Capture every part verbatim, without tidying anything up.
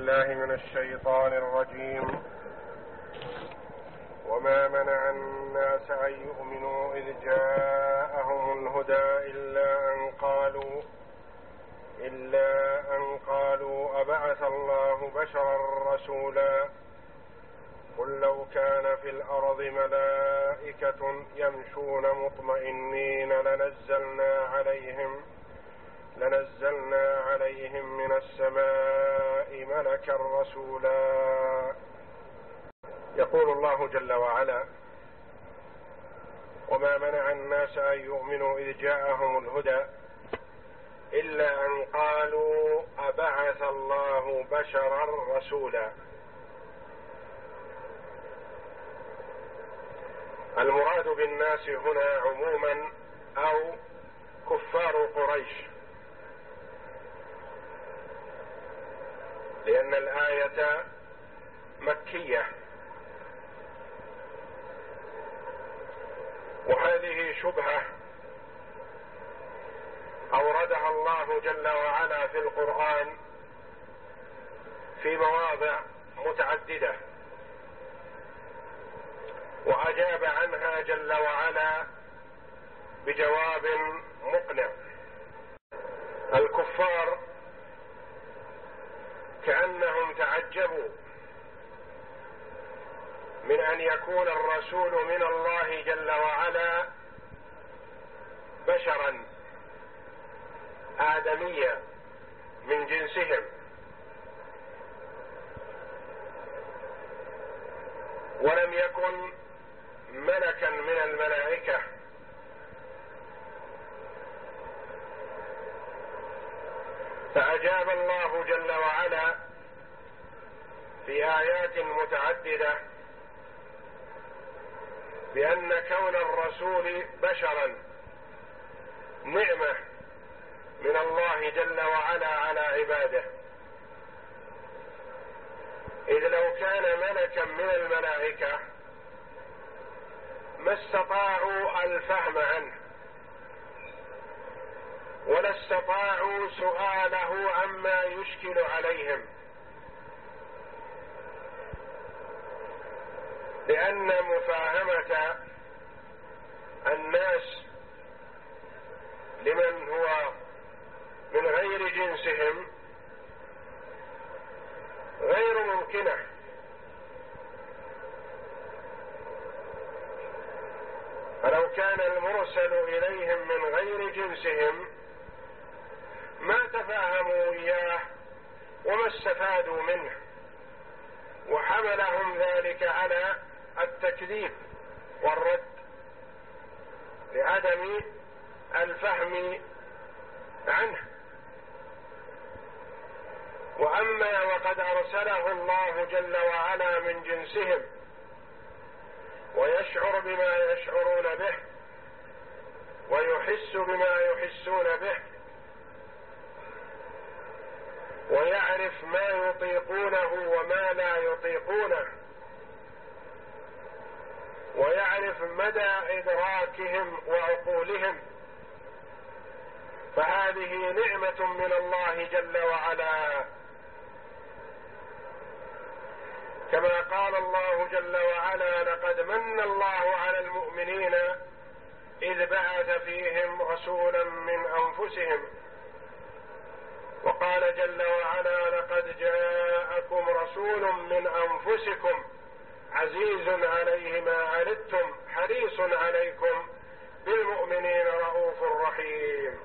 بالله من الشيطان الرجيم. وما منع الناس أن يؤمنوا إذ جاءهم الهدى إلا أن قالوا إلا أن قالوا أبعث الله بشرا رسولا قل لو كان في الأرض ملائكة يمشون مطمئنين لنزلنا عليهم لنزلنا عليهم من السماء ملكا رسولا. يقول الله جل وعلا: وما منع الناس أن يؤمنوا إذ جاءهم الهدى إلا أن قالوا أبعث الله بشرا رسولا. المراد بالناس هنا عموما أو كفار قريش، لأن الآية مكية، وهذه شبهة أوردها الله جل وعلا في القرآن في مواضع متعددة، وأجاب عنها جل وعلا بجواب مقنع. الكفار كأنهم تعجبوا من أن يكون الرسول من الله جل وعلا بشرا آدميا من جنسهم، ولم يكن ملكا من الملائكة، فأجاب الله جل وعلا في آيات متعددة بأن كون الرسول بشرا نعمة من الله جل وعلا على عباده، إذ لو كان ملكا من الملائكة ما استطاعوا الفهم عنه ولا استطاعوا سؤاله عما يشكل عليهم، لأن مفاهمة الناس لمن هو من غير جنسهم غير ممكنة، فلو كان المرسل إليهم من غير جنسهم ما تفاهموا إياه وما استفادوا منه، وحملهم ذلك على التكذيب والرد لعدم الفهم عنه. وأما وقد أرسله الله جل وعلا من جنسهم ويشعر بما يشعرون به ويحس بما يحسون به ويعرف ما يطيقونه وما لا يطيقونه ويعرف مدى إدراكهم وعقولهم، فهذه نعمة من الله جل وعلا، كما قال الله جل وعلا: لقد من الله على المؤمنين إذ بعث فيهم رسولا من أنفسهم. وقال جل وعلا: لقد جاءكم رسول من أنفسكم عزيز عليه ما عنتم حريص عليكم بالمؤمنين رؤوف رحيم.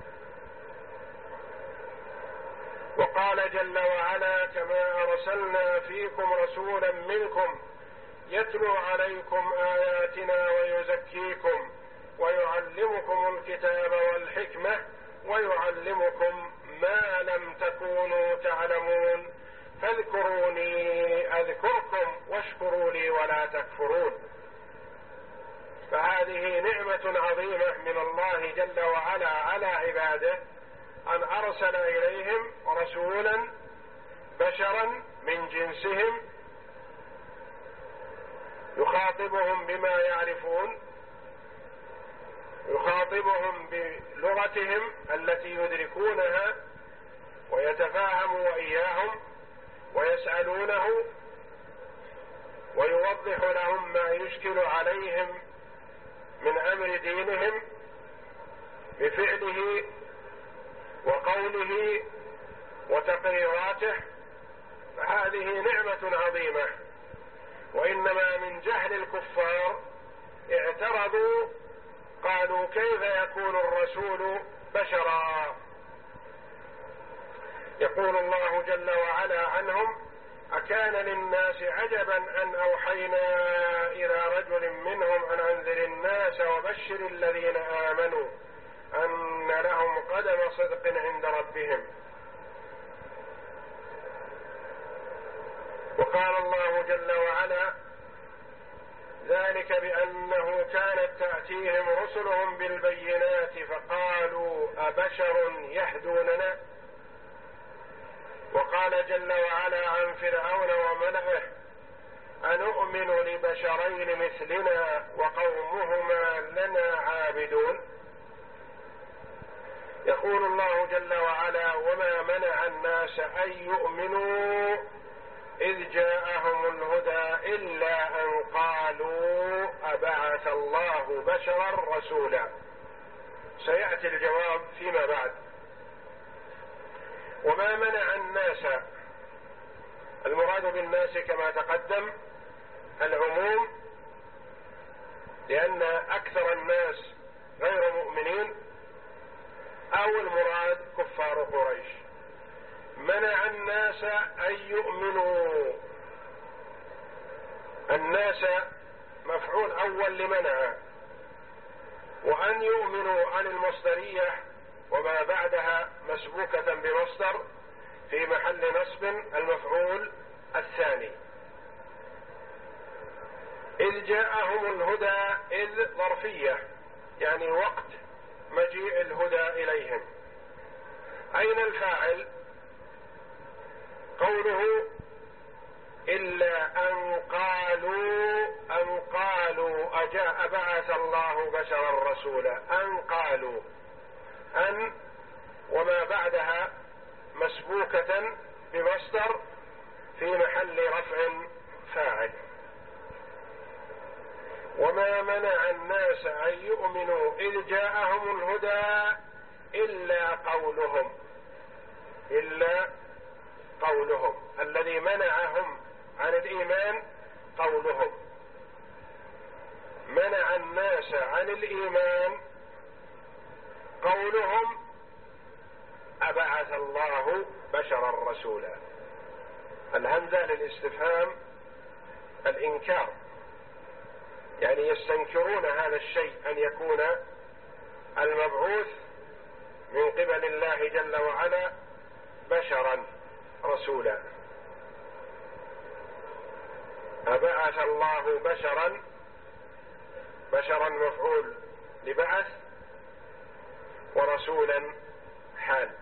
وقال جل وعلا: كما أرسلنا فيكم رسولا منكم يتلو عليكم آياتنا ويزكيكم ويعلمكم الكتاب والحكمة ويعلمكم ما لم تكونوا تعلمون فاذكروني أذكركم واشكروا لي ولا تكفرون. فهذه نعمة عظيمة من الله جل وعلا على عباده أن أرسل إليهم رسولا بشرا من جنسهم يخاطبهم بما يعرفون، يخاطبهم بلغتهم التي يدركونها ويتفاهم وإياهم، ويستطيع يسألونه ويوضح لهم ما يشكل عليهم من أمر دينهم بفعله وقوله وتقريراته، فهذه نعمة عظيمة. وإنما من جهل الكفار اعترضوا، قالوا كيف يكون الرسول بشرا؟ يقول الله جل وعلا عنهم: أكان للناس عجبا أن أوحينا إلى رجل منهم أن أنذر الناس وبشر الذين آمنوا أن لهم قدم صدق عند ربهم. وقال الله جل وعلا: ذلك بأنه كانت تأتيهم رسلهم بالبينات فقالوا أبشر يهدوننا. وقال جل وعلا عن فرعون وملئه: أنؤمن لبشرين مثلنا وقومهما لنا عابدون. يقول الله جل وعلا: وما منع الناس أن يؤمنوا إذ جاءهم الهدى إلا أن قالوا أبعث الله بشرا رسولا. سيأتي الجواب فيما بعد. وما منع الناس، المراد بالناس كما تقدم العموم، لأن أكثر الناس غير مؤمنين، أو المراد كفار قريش. منع الناس أن يؤمنوا، الناس مفعول أول لمنع، وأن يؤمنوا عن المصدرية وما بعدها مسبوكة بمصدر في محل نصب المفعول الثاني. إذ جاءهم الهدى، إذ ظرفية يعني وقت مجيء الهدى إليهم. أين الفاعل؟ قوله إلا أن قالوا، أن قالوا أجاء بعث الله بشرا رسولا، أن قالوا، أن وما بعدها مسبوكة بمصدر في محل رفع فاعل. وما منع الناس أن يؤمنوا إذ جاءهم الهدى إلا قولهم، إلا قولهم، الذي منعهم عن الإيمان قولهم. منع الناس عن الإيمان قولهم أبعث الله بشرا رسولا. الهمزة للاستفهام الإنكار، يعني يستنكرون هذا الشيء أن يكون المبعوث من قبل الله جل وعلا بشرا رسولا. أبعث الله بشرا، بشرا مفعول لبعث، ورسولا حال.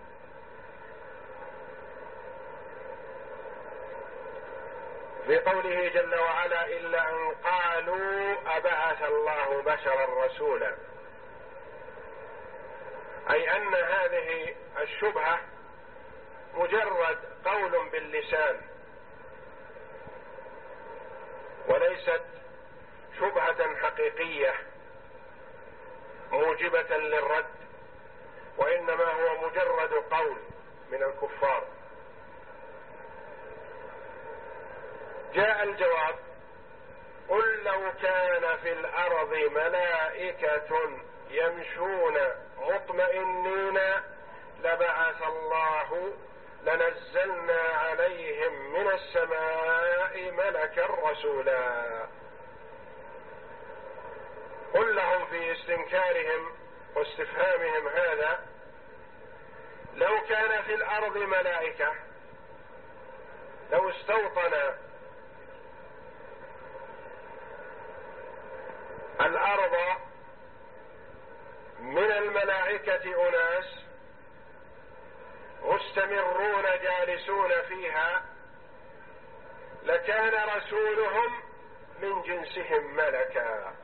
في قوله جل وعلا إلا أن قالوا أبعث الله بشرا رسولا، أي أن هذه الشبهة مجرد قول باللسان وليست شبهة حقيقية موجبة للرد، وإنما هو مجرد قول من الكفار. جاء الجواب: قل لو كان في الأرض ملائكة يمشون مطمئنين لبعث الله، لنزلنا عليهم من السماء ملكا رسولا. قل لهم في استنكارهم واستفهامهم هذا: لو كان في الأرض ملائكة، لو استوطن الأرض من الملائكة أناس مستمرون جالسون فيها، لكان رسولهم من جنسهم ملكا.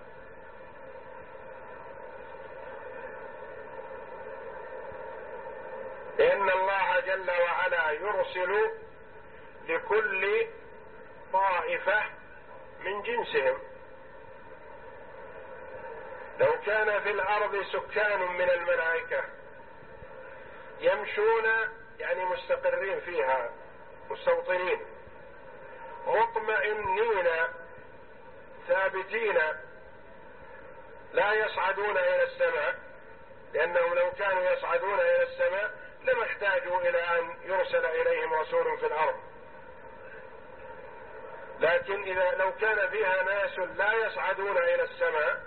لأن الله جل وعلا يرسل لكل طائفة من جنسهم. لو كان في الأرض سكان من الملائكة يمشون يعني مستقرين فيها مستوطنين مطمئنين ثابتين لا يصعدون إلى السماء، لأنهم لو كانوا يصعدون إلى السماء لما احتاجوا إلى أن يرسل إليهم رسول في الأرض. لكن إذا لو كان فيها ناس لا يصعدون إلى السماء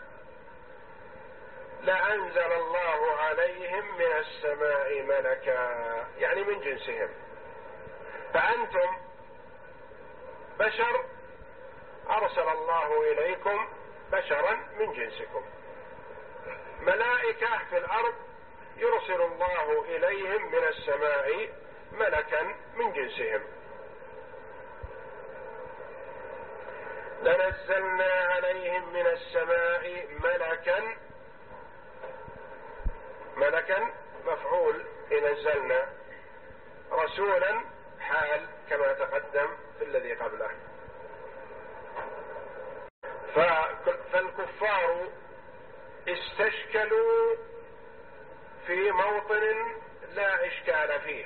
لأنزل الله عليهم من السماء ملكا، يعني من جنسهم. فأنتم بشر أرسل الله إليكم بشرا من جنسكم. ملائكة في الأرض يرسل الله إليهم من السماء ملكا من جنسهم. لنزلنا عليهم من السماء ملكا، ملكا مفعول نزلنا، رسولا حال كما تقدم في الذي قبله. فالكفار استشكلوا في موطن لا إشكال فيه،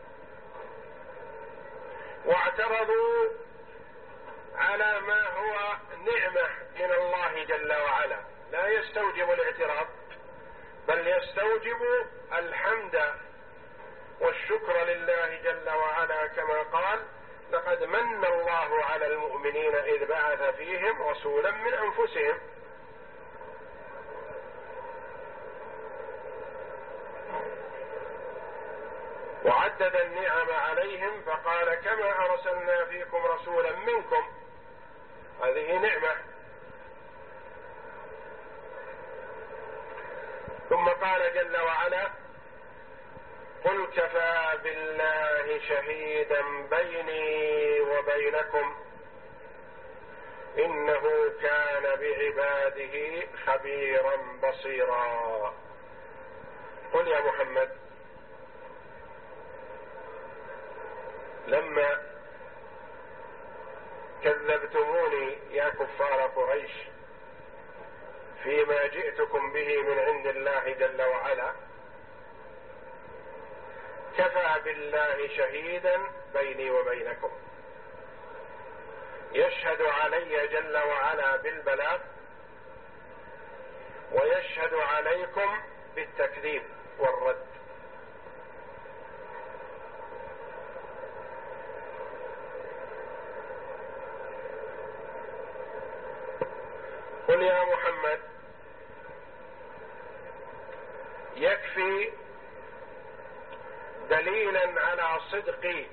واعترضوا على ما هو نعمة من الله جل وعلا، لا يستوجب الاعتراض بل يستوجب الحمد والشكر لله جل وعلا، كما قال: لقد من الله على المؤمنين إذ بعث فيهم رسولا من أنفسهم. وعدد النعم عليهم فقال: كما أرسلنا فيكم رسولا منكم، هذه نعمة. ثم قال جل وعلا: قل كفى بالله شهيدا بيني وبينكم إنه كان بعباده خبيرا بصيرا. قل يا محمد لما كذبتموني يا كفار قريش فيما جئتكم به من عند الله جل وعلا، كفى بالله شهيدا بيني وبينكم، يشهد علي جل وعلا بالبلاغ ويشهد عليكم بالتكذيب والرد. قل يا محمد يكفي دليلا على صدقي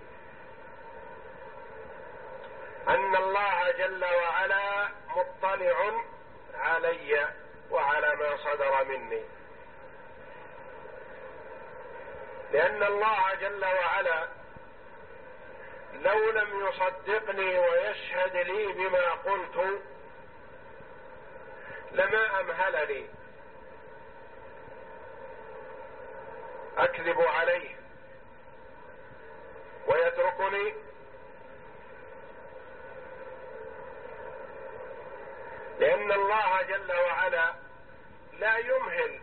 أن الله جل وعلا مطلع علي وعلى ما صدر مني، لأن الله جل وعلا لو لم يصدقني ويشهد لي بما قلت لما أمهلني أكذب عليه ويتركني، لأن الله جل وعلا لا يمهل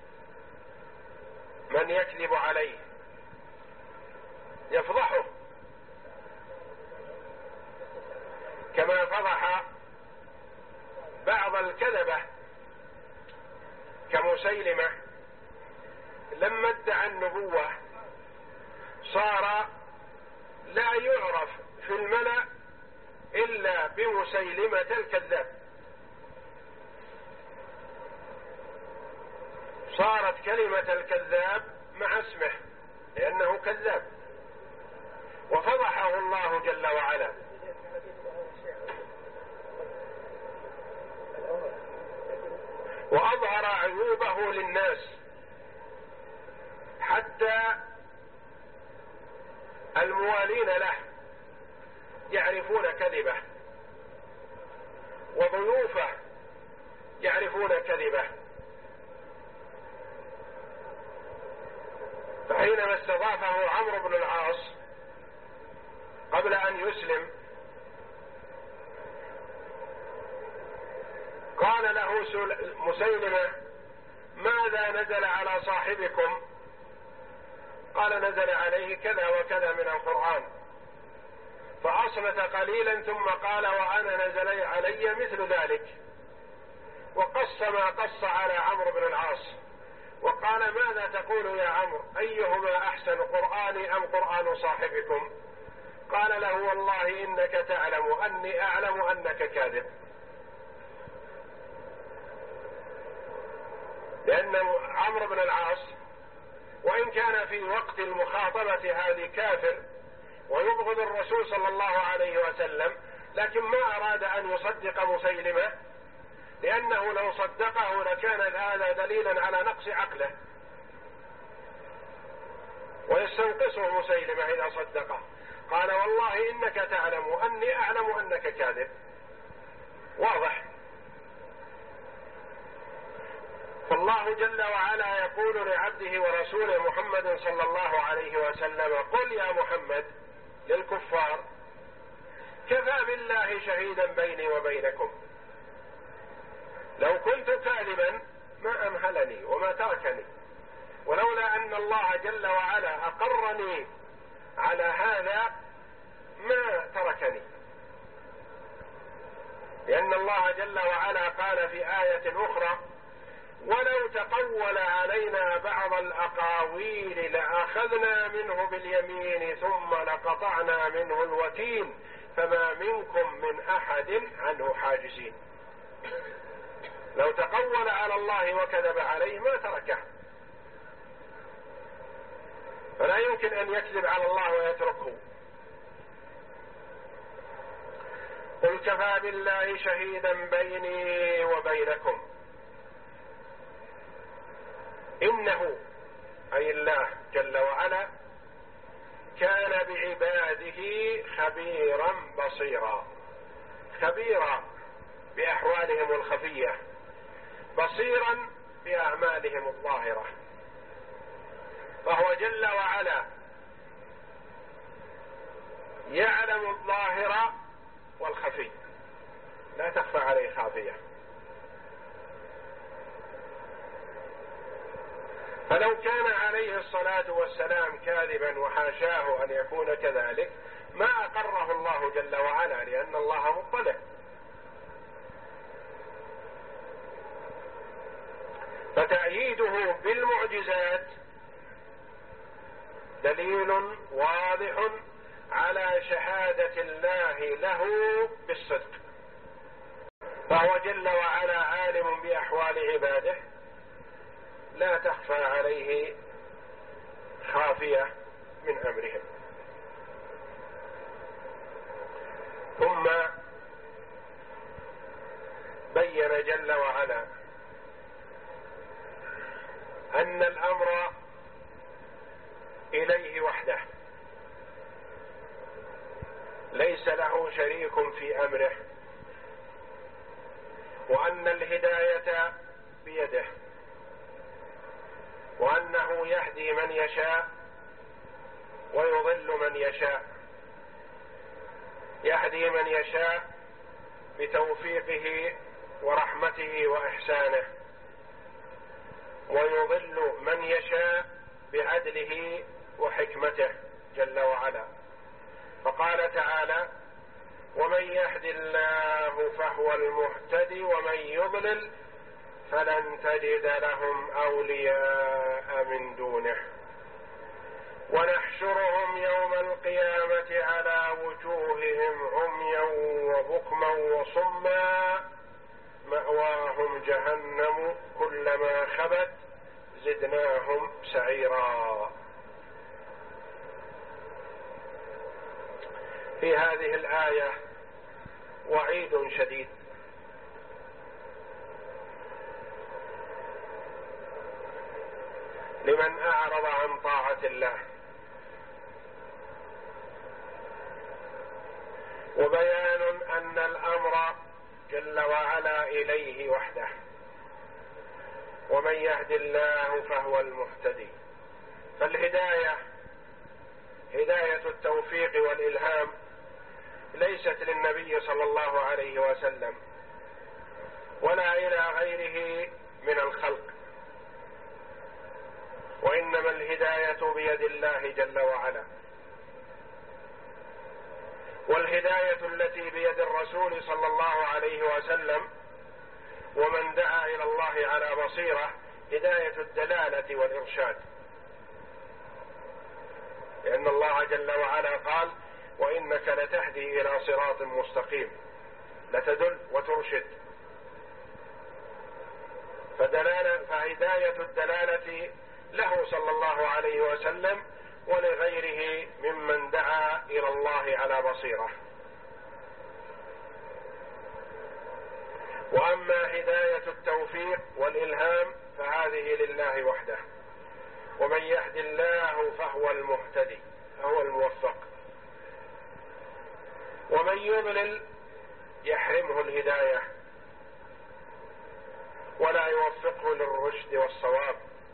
من يكذب عليه، يفضحه كما فضح بعض الكذبة كمسيلمة لما ادعى النبوة صار لا يعرف في الملأ إلا بمسيلمة الكذاب، صارت كلمة الكذاب مع اسمه لأنه كذاب، وفضحه الله جل وعلا. وأظهر عيوبه للناس حتى الموالين له يعرفون كذبه، وضيوفه يعرفون كذبه. فحينما استضافه عمرو بن العاص قبل أن يسلم قال له مسيلمة: ماذا نزل على صاحبكم؟ قال: نزل عليه كذا وكذا من القرآن. فأصمت قليلا ثم قال: وأنا نزل علي مثل ذلك، وقص ما قص على عمرو بن العاص، وقال: ماذا تقول يا عمرو؟ أيهما أحسن، قرآني أم قرآن صاحبكم؟ قال له: والله إنك تعلم أني أعلم أنك كاذب. لأن عمرو بن العاص وإن كان في وقت المخاطبة هذه كافر ويبغض الرسول صلى الله عليه وسلم، لكن ما أراد أن يصدق مسيلمة، لأنه لو صدقه لكان هذا دليلا على نقص عقله، ويستنقصه مسيلمة إذا صدقه. قال: والله إنك تعلم أني أعلم أنك كاذب. واضح. فالله جل وعلا يقول لعبده ورسوله محمد صلى الله عليه وسلم: قل يا محمد للكفار: كفى بالله شهيدا بيني وبينكم، لو كنت كاذبا ما أمهلني وما تركني، ولولا أن الله جل وعلا أقرني على هذا ما تركني، لأن الله جل وعلا قال في آية أخرى: ولو تقول علينا بعض الأقاويل لأخذنا منه باليمين ثم لقطعنا منه الوتين فما منكم من أحد عنه حاجزين. لو تقول على الله وكذب عليه ما تركه، فلا يمكن أن يكذب على الله ويتركه. قل كفى بالله شهيدا بيني وبينكم إنه أي الله جل وعلا كان بعباده خبيرا بصيرا، خبيرا بأحوالهم الخفية، بصيرا بأعمالهم الظاهرة. فهو جل وعلا يعلم الظاهر والخفي، لا تخفى عليه خافية. فلو كان عليه الصلاة والسلام كاذبا وحاشاه أن يكون كذلك ما أقره الله جل وعلا، لأن الله مطلع. فتأييده بالمعجزات دليل واضح على شهادة الله له بالصدق، فهو جل وعلا عالم بأحوال عباده لا تخفى عليه خافية من أمرهم. ثم بين جل وعلا أن الأمر إليه وحده، ليس له شريك في أمره، وأن الهداية بيده، وأنه يهدي من يشاء ويضل من يشاء، يهدي من يشاء بتوفيقه ورحمته وإحسانه، ويضل من يشاء بعدله وحكمته جل وعلا. فقال تعالى: ومن يهد الله فهو المهتدي ومن يضلل فلن تجد لهم أولياء من دونه ونحشرهم يوم القيامة على وجوههم عميا وبكما وصما مأواهم جهنم كلما خبت زدناهم سعيرا. في هذه الآية وعيد شديد لمن أعرض عن طاعة الله، وبيان أن الأمر جل وعلا إليه وحده، ومن يهد الله فهو المهتدي. فالهداية هداية التوفيق والإلهام ليست للنبي صلى الله عليه وسلم ولا إلى غيره من الخلق، وإنما الهداية بيد الله جل وعلا. والهداية التي بيد الرسول صلى الله عليه وسلم ومن دعا إلى الله على بصيرة هداية الدلالة والإرشاد، لأن الله جل وعلا قال: وإنك لتهدي إلى صراط مستقيم، لتدل وترشد. فدلالة فهداية الدلالة له صلى الله عليه وسلم ولغيره ممن دعا إلى الله على بصيرة. وأما هداية التوفيق والإلهام فهذه لله وحده، ومن يهد الله فهو المهتدي، فهو الموفق. ومن يضلل يحرمه الهداية ولا يوفقه للرشد والصواب،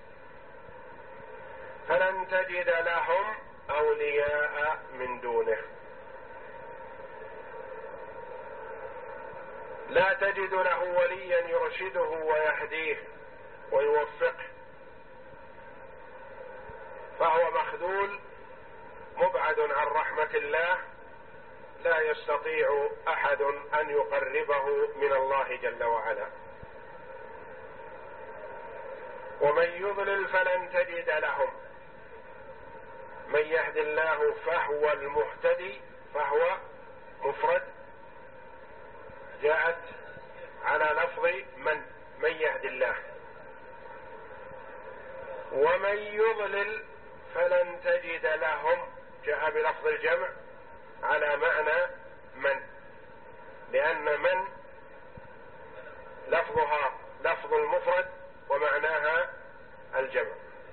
فلن تجد لهم أولياء من دونه. لا تجد له وليا يرشده ويهديه ويوفقه، فهو مخذول مبعد عن رحمة الله، لا يستطيع أحد أن يقربه من الله جل وعلا. ومن يضلل فلن تجد لهم. من يهد الله فهو المهتدي، فهو مفرد جاءت على لفظ من من يهد الله. ومن يضلل فلن تجد لهم جاء بلفظ الجمع على معنى من، لأن من لفظها لفظ المفرد ومعناها الجمع.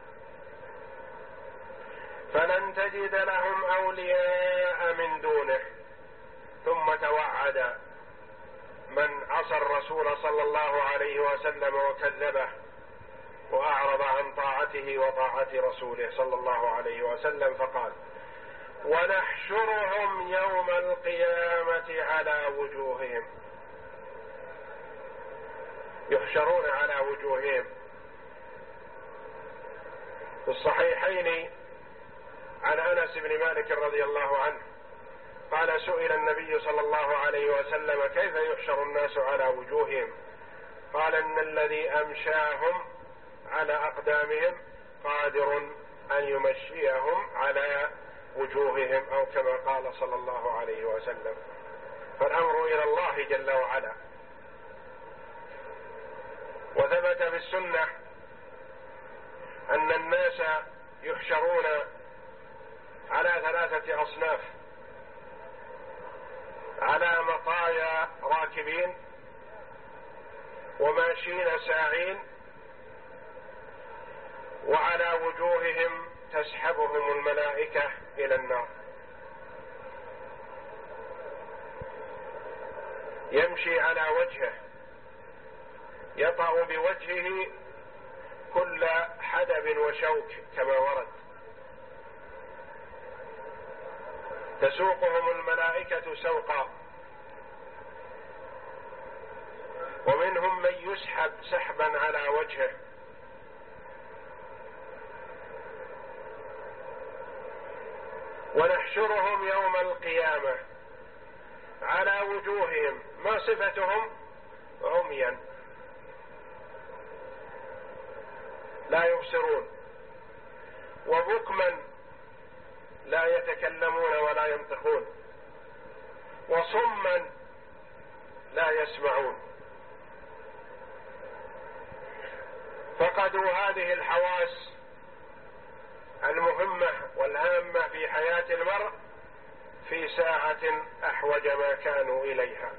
فلن تجد لهم أولياء من دونه. ثم توعد من عصى الرسول صلى الله عليه وسلم وكذبه وأعرض عن طاعته وطاعة رسوله صلى الله عليه وسلم، فقال: ونحشرهم يوم القيامة على وجوههم. يحشرون على وجوههم. في الصحيحين عن أنس بن مالك رضي الله عنه قال: سئل النبي صلى الله عليه وسلم: كيف يحشر الناس على وجوههم؟ قال: إن الذي أمشاهم على أقدامهم قادر أن يمشيهم على وجوههم، أو كما قال صلى الله عليه وسلم. فالأمر إلى الله جل وعلا. وثبت في السنة أن الناس يحشرون على ثلاثة أصناف: على مطايا راكبين، وماشين ساعين، وعلى وجوههم تسحبهم الملائكة إلى النار. يمشي على وجهه، يطأ بوجهه كل حدب وشوك كما ورد، تسوقهم الملائكة سوقا. ومنهم من يسحب سحبا على وجهه. ونحشرهم يوم القيامة على وجوههم. ما صفتهم؟ عميا لا يبصرون، وبكما لا يتكلمون ولا ينطقون، وصما لا يسمعون. فقدوا هذه الحواس المهمة والهامة في حياة المرء في ساعة أحوج ما كانوا إليها،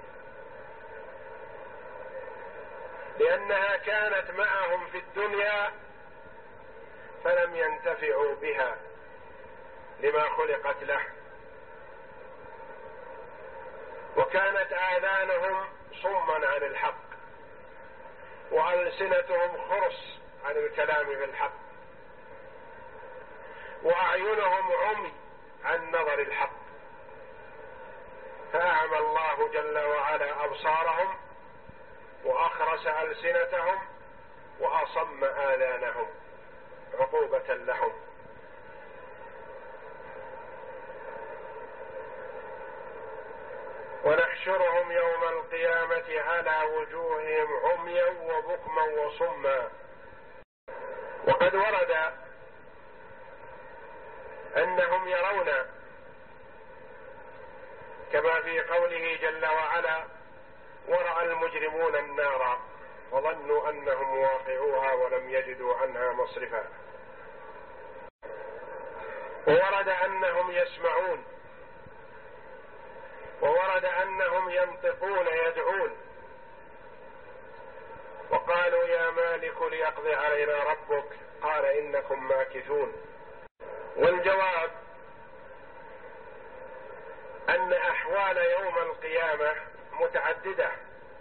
لأنها كانت معهم في الدنيا فلم ينتفعوا بها لما خلقت له. وكانت آذانهم صما عن الحق، وألسنتهم خرس عن الكلام في الحق، وأعينهم عمي عن نظر الحق. أعمى الله جل وعلا أبصارهم وأخرس ألسنتهم وأصم آذانهم عقوبة لهم. ونحشرهم يوم القيامة على وجوههم عميا وبكما وصما. وقد ورد أنهم يرون كما في قوله جل وعلا: ورأى المجرمون النار وظنوا أنهم واقعوها ولم يجدوا عنها مصرفا. وورد أنهم يسمعون، وورد أنهم ينطقون يدعون، وقالوا: يا مالك ليقضي علينا ربك قال إنكم ماكثون. والجواب أن أحوال يوم القيامة متعددة،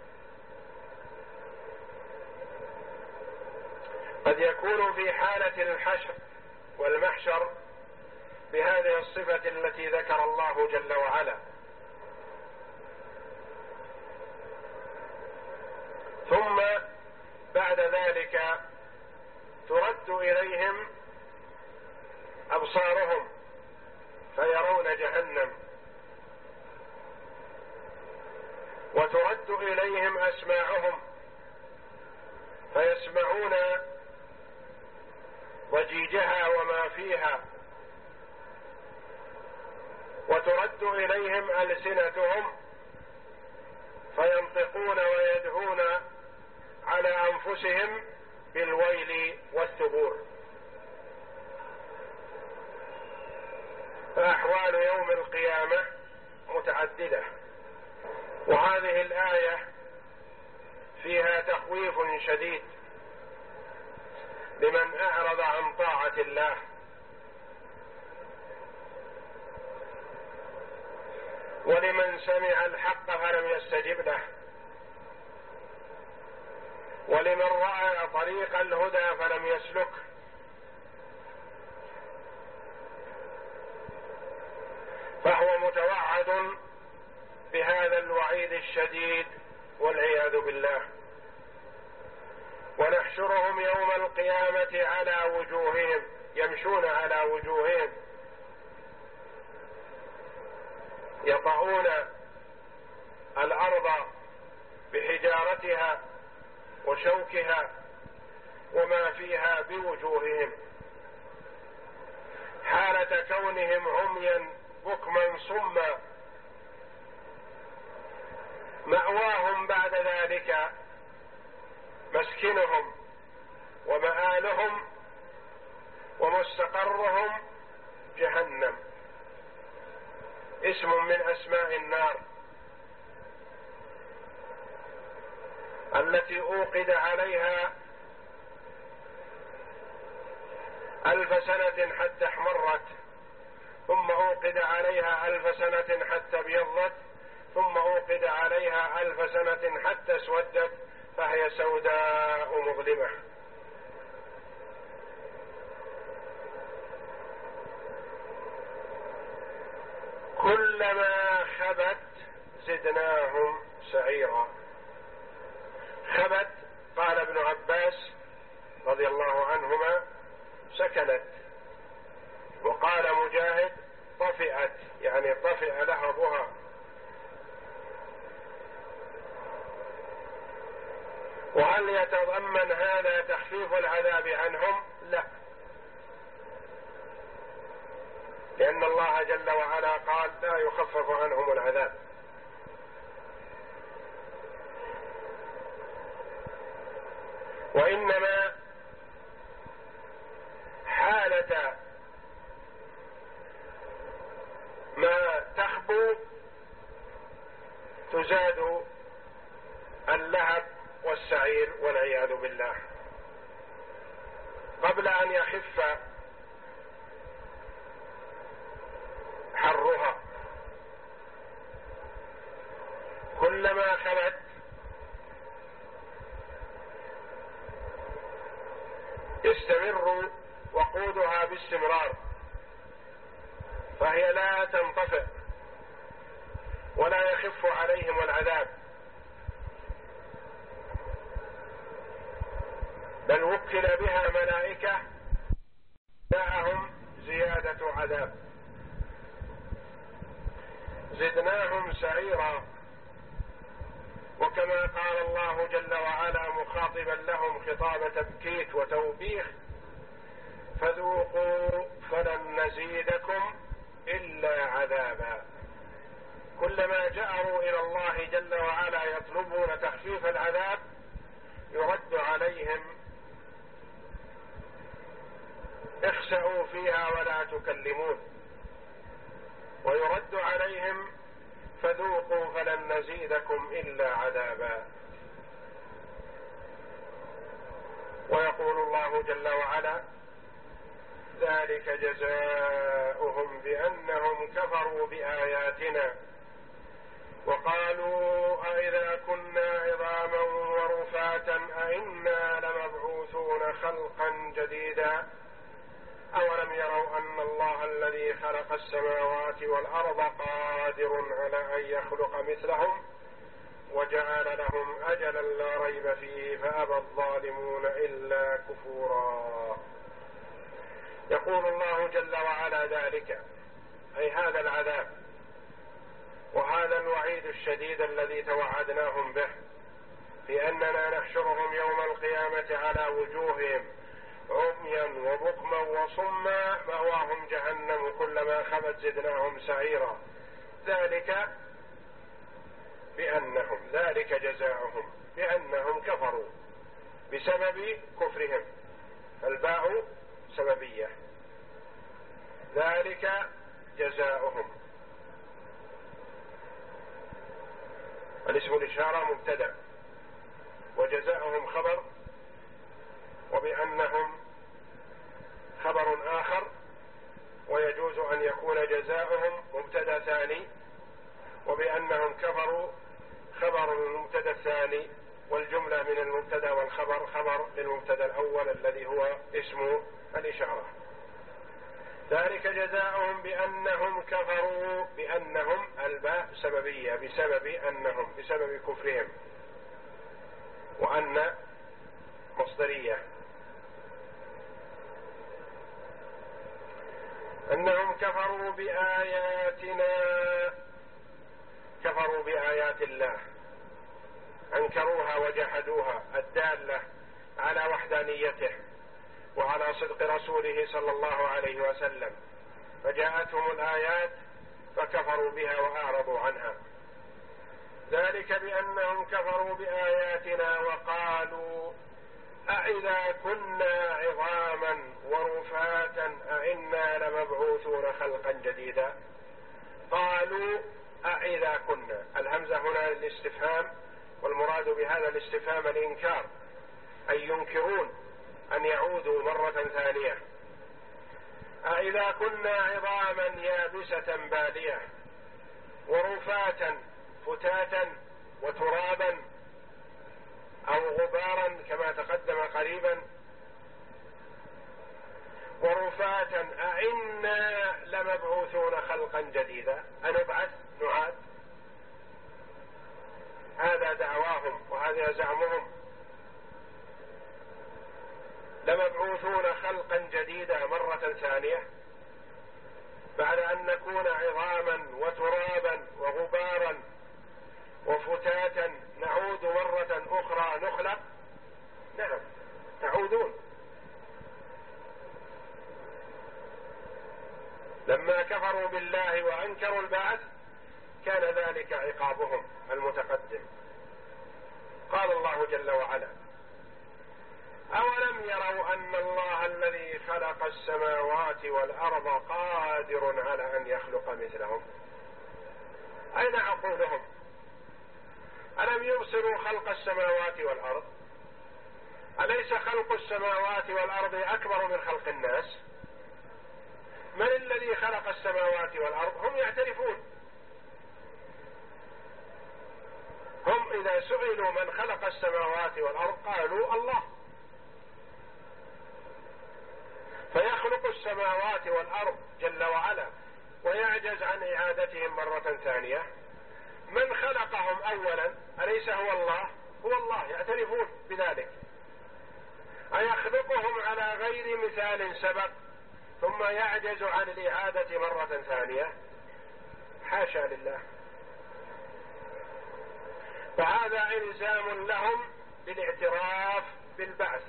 قد يكون في حالة الحشر والمحشر بهذه الصفة التي ذكر الله جل وعلا، ثم بعد ذلك ترد إليهم أبصارهم فيرون جهنم، وترد إليهم أسماعهم فيسمعون ضجيجها وما فيها، وترد إليهم ألسنتهم فينطقون ويدعون على أنفسهم بالويل والثبور. فأحوال يوم القيامة متعددة. وهذه الآية فيها تخويف شديد لمن أعرض عن طاعة الله، ولمن سمع الحق فلم يستجب له، ولمن رأى طريق الهدى فلم يسلك. فهو متوعد بهذا الوعيد الشديد والعياذ بالله. ونحشرهم يوم القيامة على وجوههم، يمشون على وجوههم، يطعون الأرض بحجارتها وشوكها وما فيها بوجوههم، حالة كونهم عميا بكما صما. مأواهم بعد ذلك، مسكنهم ومآلهم ومستقرهم جهنم، اسم من أسماء النار التي أوقد عليها ألف سنة حتى احمرت، ثم أوقد عليها ألف سنة حتى ابيضت، ثم أوقد عليها ألف سنة حتى اسودت، فهي سوداء مظلمة. كلما خبت زدناهم سعيرا. خبت، قال ابن عباس رضي الله عنهما، سكنت، وقال مجاهد طفئت، يعني طفئ لهبها. وهل يتضمن هذا تخفيف العذاب عنهم؟ لا، لأن الله جل وعلا قال لا يخفف عنهم العذاب. وإنما حالة ما تخبو تزاد اللهب والسعير والعياذ بالله قبل أن يخف حرها. كلما خلت يستمر وقودها باستمرار، فهي لا تنطفئ ولا يخف يخف عليهم العذاب، بل وكل بها ملائكة جاءهم زيادة عذاب. زدناهم سعيرا. وكما قال الله جل وعلا مخاطبا لهم خطاب تبكيت وتوبيخ: فذوقوا فلن نزيدكم إلا عذابا. كلما جأروا إلى الله جل وعلا يطلبون تخفيف العذاب يرد عليهم: اخسئوا فيها ولا تكلمون. ويرد عليهم: فذوقوا فلن نزيدكم إلا عذابا. ويقول الله جل وعلا: ذلك جزاؤهم بأنهم كفروا بآياتنا وقالوا أئذا كنا عظاما ورفاتا أئنا لمبعوثون خلقا جديدا أولم يروا أن الله الذي خلق السماوات والأرض قادر على أن يخلق مثلهم وجعل لهم أجلا لا ريب فيه فأبى الظالمون إلا كفورا. يقول الله جل وعلا: ذلك أي هذا العذاب وهذا الوعيد الشديد الذي توعدناهم به في أننا نحشرهم يوم القيامة على وجوههم عميا وبكما وصما مأواهم جهنم كلما خبت زدناهم سعيرا. ذلك بأنهم ذلك جزاؤهم بأنهم كفروا بسبب كفرهم. الباء سببية. ذلك جزاؤهم. الاسم الإشارة مبتدأ وجزاؤهم خبر، وبأنهم خبر آخر، ويجوز أن يكون جزاؤهم مبتدأ ثاني وبأنهم كفروا خبر المبتدأ الثاني، والجملة من المبتدأ والخبر خبر للمبتدأ الأول الذي هو اسم الإشارة. ذلك جزاؤهم بأنهم كفروا. بأنهم الباء سببية بسبب أنهم بسبب كفرهم، وأن مصدرية. أنهم كفروا بآياتنا، كفروا بآيات الله، أنكروها وجحدوها الدالة على وحدانيته وعلى صدق رسوله صلى الله عليه وسلم، فجاءتهم الآيات فكفروا بها وأعرضوا عنها. ذلك بأنهم كفروا بآياتنا وقالوا أئذا كنا عظاما ورفاتا أئنا لمبعوثون خلقا جديدا. قالوا أئذا كنا، الهمزة هنا للاستفهام، والمراد بهذا الاستفهام الإنكار، أي ينكرون أن يعودوا مرة ثانية. أئذا كنا عظاما يابسة بالية ورفاتا فتاتا وترابا أو غبارا كما تقدم قريبا، ورفاتا أئنا لمبعوثون خلقا جديدا، أنبعث نعاد. هذا دعواهم وهذا زعمهم. لمبعوثون خلقا جديدا مرة ثانية بعد أن نكون عظاما وترابا وغبارا وفتاتا نعود مرة أخرى نخلق. نعم تعودون. لما كفروا بالله وأنكروا البعث كان ذلك عقابهم المتقدم. قال الله جل وعلا: أولم يروا أن الله الذي خلق السماوات والأرض قادر على أن يخلق مثلهم. أين عقولهم؟ ألم يبصروا خلق السماوات والأرض؟ أليس خلق السماوات والأرض أكبر من خلق الناس؟ من الذي خلق السماوات والأرض؟ هم يعترفون. هم إذا سئلوا من خلق السماوات والأرض قالوا الله. فيخلق السماوات والأرض جل وعلا ويعجز عن إعادتهم مرة ثانية. من خلقهم أولا أليس هو الله؟ هو الله، يعترفون بذلك. أيخلقهم على غير مثال سبق ثم يعجز عن الإعادة مرة ثانية؟ حاشا لله. فهذا إلزام لهم بالاعتراف بالبعث.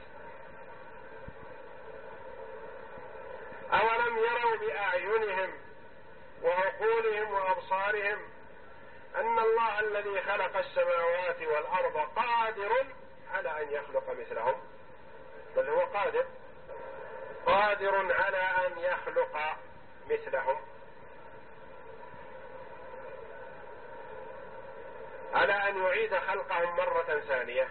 أولم يروا بأعينهم وعقولهم وأبصارهم أن الله الذي خلق السماوات والأرض قادر على أن يخلق مثلهم؟ بل هو قادر قادر على أن يخلق مثلهم، على أن يعيد خلقهم مرة ثانية.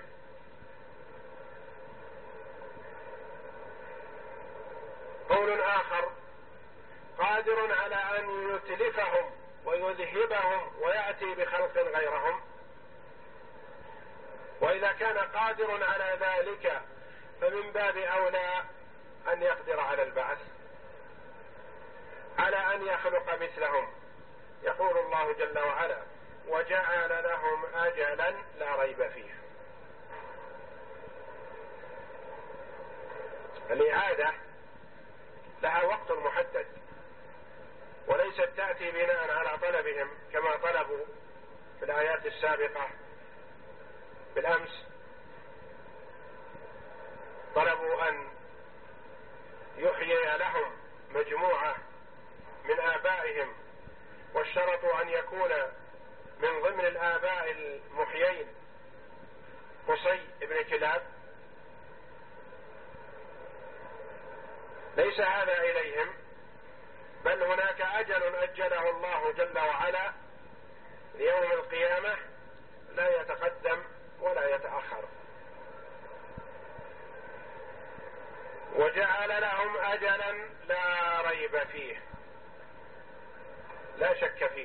قول آخر: قادر على أن يتلفهم ويذهبهم ويأتي بخلق غيرهم. وإذا كان قادر على ذلك فمن باب أولى أن يقدر على البعث، على أن يخلق مثلهم. يقول الله جل وعلا: وجعل لهم أجلا لا ريب فيه. الإعادة لها وقت محدد، وليست تأتي بناء على طلبهم كما طلبوا في الآيات السابقة. بالأمس طلبوا أن يحيي لهم مجموعة من آبائهم، واشترطوا أن يكون من ضمن الآباء المحيين قصي بن كلاب. ليس هذا إليهم، بل هناك أجل أجله الله جل وعلا ليوم القيامة لا يتقدم ولا يتأخر. وجعل لهم أجلا لا ريب فيه، لا شك فيه.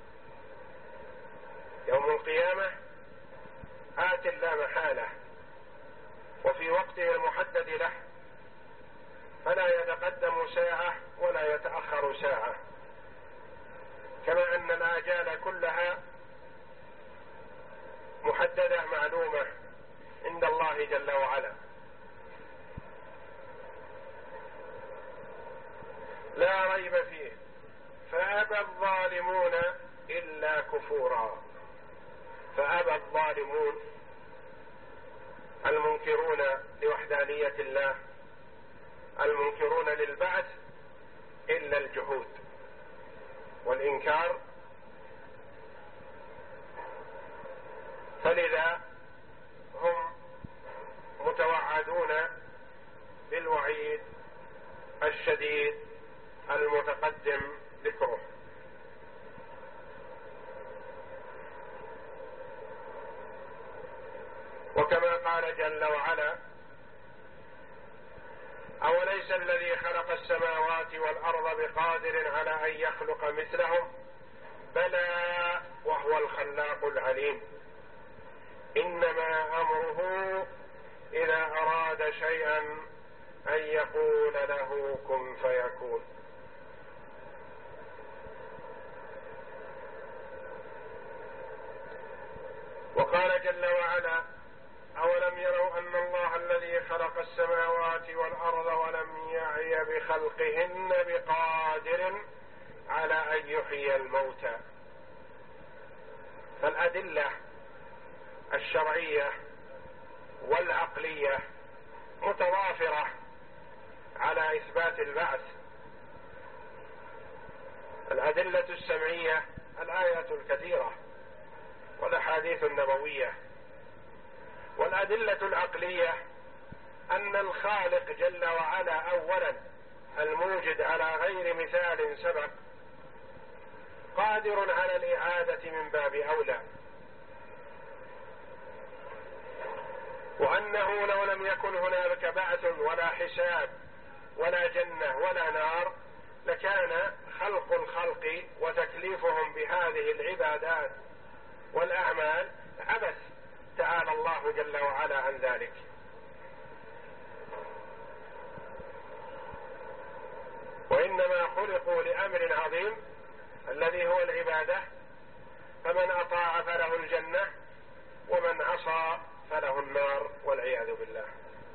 يوم القيامة آت لا محالة، وفي وقته المحدد له، فلا يتقدم ساعة ولا يتأخر ساعة، كما أن الآجال كلها محددة معلومة عند الله جل وعلا. لا ريب فيه. فأبى الظالمون إلا كفورا. فأبى الظالمون المنكرون لوحدانية الله، المنكرون للبعث، إلا الجحود والإنكار. فلذا هم متوعدون بالوعيد الشديد المتقدم ذكره. وكما قال جل وعلا: أوليس الذي خلق السماوات والأرض بقادر على أن يخلق مثلهم؟ بلى وهو الخلاق العليم. إنما أمره إذا أراد شيئا أن يقول له كن فيكون. وقال جل وعلا: أولم يروا أن الله الذي خلق السماوات والأرض ولم يعي بخلقهن بقادر على أن يحيي الموتى. فالأدلة الشرعية والعقلية متوافرة على إثبات البعث. الأدلة السمعية الآيات الكثيرة والأحاديث النبوية، والأدلة العقلية أن الخالق جل وعلا أولا الموجد على غير مثال سبق قادر على الإعادة من باب أولى، وأنه لو لم يكن هناك بعث ولا حساب ولا جنة ولا نار لكان خلق الخلق وتكليفهم بهذه العبادات والأعمال عبث، تعالى الله جل وعلا عن ذلك. وإنما خلقوا لأمر عظيم الذي هو العبادة، فمن أطاع فله الجنة ومن عصى فله النار والعياذ بالله.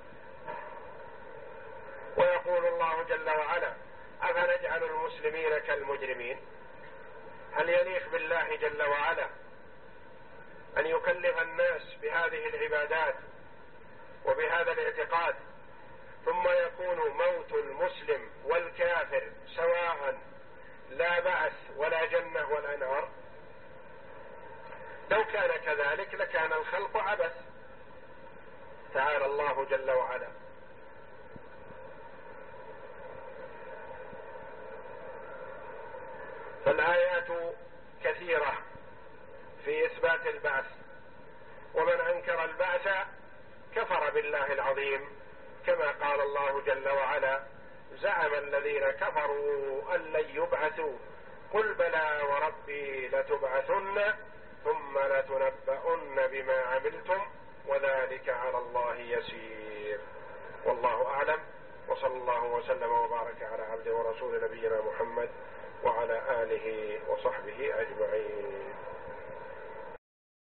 ويقول الله جل وعلا: أفنجعل المسلمين كالمجرمين؟ هل يليق بالله جل وعلا أن يكلف الناس بهذه العبادات وبهذا الاعتقاد ثم يكون موت المسلم والكافر سواء، لا بأس ولا جنة ولا نار؟ لو كان كذلك لكان الخلق عبث. تعالى الله جل وعلا. فالآيات كثيرة في إثبات البعث، ومن أنكر البعث كفر بالله العظيم، كما قال الله جل وعلا: زعم الذين كفروا أن لن يبعثوا قل بلى وربي لتبعثن ثم لتنبؤن بما عملتم وذلك على الله يسير. والله أعلم، وصلى الله وسلم وبارك على عبده ورسول نبينا محمد وعلى آله وصحبه أجمعين.